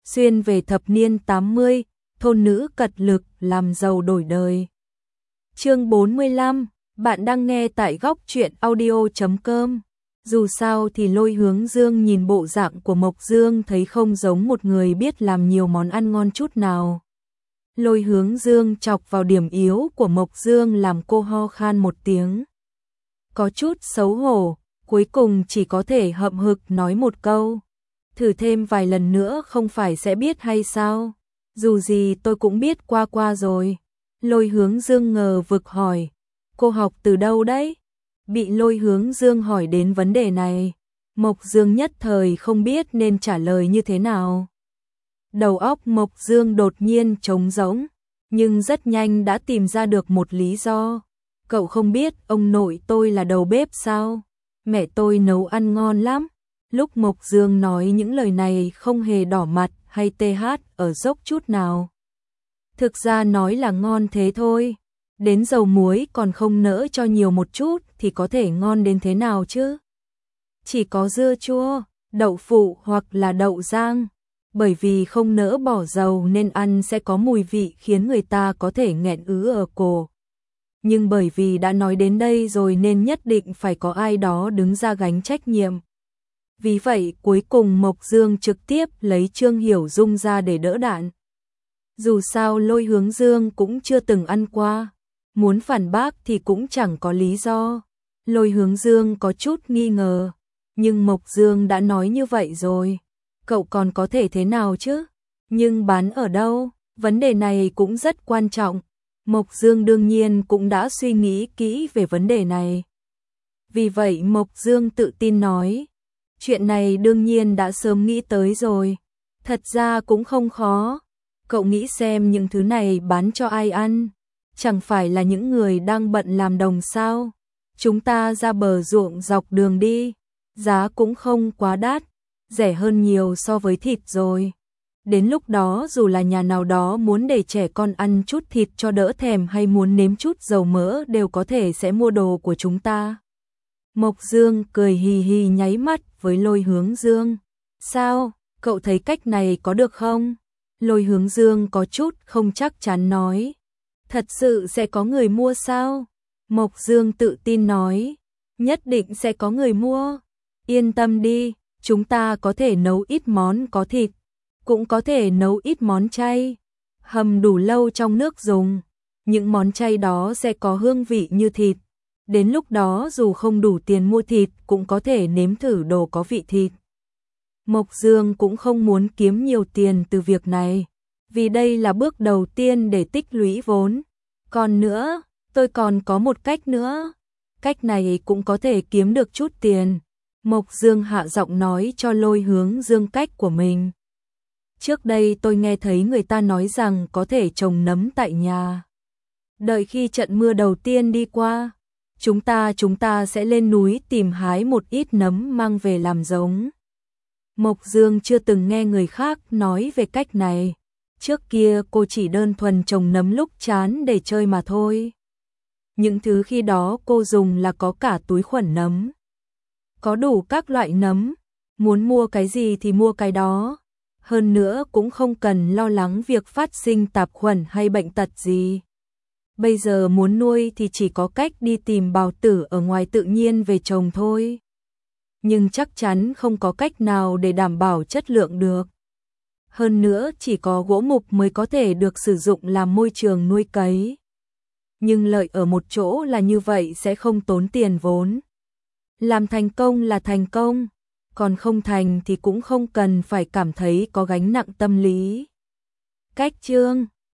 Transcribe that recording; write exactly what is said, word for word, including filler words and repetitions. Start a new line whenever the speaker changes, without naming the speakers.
xuyên về thập niên tám mươi, thôn nữ cật lực làm giàu đổi đời. Chương bốn mươi lăm, bạn đang nghe tại góc truyện audio chấm com. Dù sao thì Lôi Hướng Dương nhìn bộ dạng của Mộc Dương thấy không giống một người biết làm nhiều món ăn ngon chút nào. Lôi Hướng Dương chọc vào điểm yếu của Mộc Dương làm cô ho khan một tiếng. Có chút xấu hổ, cuối cùng chỉ có thể hậm hực nói một câu. Thử thêm vài lần nữa không phải sẽ biết hay sao? Dù gì tôi cũng biết qua qua rồi. Lôi Hướng Dương ngờ vực hỏi. Cô học từ đâu đấy? Bị Lôi Hướng Dương hỏi đến vấn đề này, Mộc Dương nhất thời không biết nên trả lời như thế nào. Đầu óc Mộc Dương đột nhiên trống rỗng, nhưng rất nhanh đã tìm ra được một lý do. Cậu không biết ông nội tôi là đầu bếp sao? Mẹ tôi nấu ăn ngon lắm. Lúc Mộc Dương nói những lời này không hề đỏ mặt hay tê hát ở dốc chút nào. Thực ra nói là ngon thế thôi. Đến dầu muối còn không nỡ cho nhiều một chút thì có thể ngon đến thế nào chứ? Chỉ có dưa chua, đậu phụ hoặc là đậu rang. Bởi vì không nỡ bỏ dầu nên ăn sẽ có mùi vị khiến người ta có thể nghẹn ứ ở cổ. Nhưng bởi vì đã nói đến đây rồi nên nhất định phải có ai đó đứng ra gánh trách nhiệm. Vì vậy cuối cùng Mộc Dương trực tiếp lấy Trương Hiểu Dung ra để đỡ đạn. Dù sao Lôi Hướng Dương cũng chưa từng ăn qua, muốn phản bác thì cũng chẳng có lý do. Lôi Hướng Dương có chút nghi ngờ, nhưng Mộc Dương đã nói như vậy rồi, cậu còn có thể thế nào chứ? Nhưng bán ở đâu? Vấn đề này cũng rất quan trọng. Mộc Dương đương nhiên cũng đã suy nghĩ kỹ về vấn đề này. Vì vậy Mộc Dương tự tin nói, chuyện này đương nhiên đã sớm nghĩ tới rồi. Thật ra cũng không khó. Cậu nghĩ xem những thứ này bán cho ai ăn? Chẳng phải là những người đang bận làm đồng sao? Chúng ta ra bờ ruộng dọc đường đi. Giá cũng không quá đắt, rẻ hơn nhiều so với thịt rồi. Đến lúc đó dù là nhà nào đó muốn để trẻ con ăn chút thịt cho đỡ thèm hay muốn nếm chút dầu mỡ đều có thể sẽ mua đồ của chúng ta. Mộc Dương cười hì hì nháy mắt với Lôi Hướng Dương. Sao, cậu thấy cách này có được không? Lôi Hướng Dương có chút không chắc chắn nói. Thật sự sẽ có người mua sao? Mộc Dương tự tin nói. Nhất định sẽ có người mua. Yên tâm đi, chúng ta có thể nấu ít món có thịt, cũng có thể nấu ít món chay, hầm đủ lâu trong nước dùng. Những món chay đó sẽ có hương vị như thịt. Đến lúc đó dù không đủ tiền mua thịt cũng có thể nếm thử đồ có vị thịt. Mộc Dương cũng không muốn kiếm nhiều tiền từ việc này, vì đây là bước đầu tiên để tích lũy vốn. Còn nữa, tôi còn có một cách nữa. Cách này cũng có thể kiếm được chút tiền. Mộc Dương hạ giọng nói cho Lôi Hướng Dương cách của mình. Trước đây tôi nghe thấy người ta nói rằng có thể trồng nấm tại nhà. Đợi khi trận mưa đầu tiên đi qua, chúng ta chúng ta sẽ lên núi tìm hái một ít nấm mang về làm giống. Mộc Dương chưa từng nghe người khác nói về cách này. Trước kia cô chỉ đơn thuần trồng nấm lúc chán để chơi mà thôi. Những thứ khi đó cô dùng là có cả túi khuẩn nấm. Có đủ các loại nấm, muốn mua cái gì thì mua cái đó. Hơn nữa cũng không cần lo lắng việc phát sinh tạp khuẩn hay bệnh tật gì. Bây giờ muốn nuôi thì chỉ có cách đi tìm bào tử ở ngoài tự nhiên về trồng thôi. Nhưng chắc chắn không có cách nào để đảm bảo chất lượng được. Hơn nữa chỉ có gỗ mục mới có thể được sử dụng làm môi trường nuôi cấy. Nhưng lợi ở một chỗ là như vậy sẽ không tốn tiền vốn. Làm thành công là thành công, còn không thành thì cũng không cần phải cảm thấy có gánh nặng tâm lý. Cách chương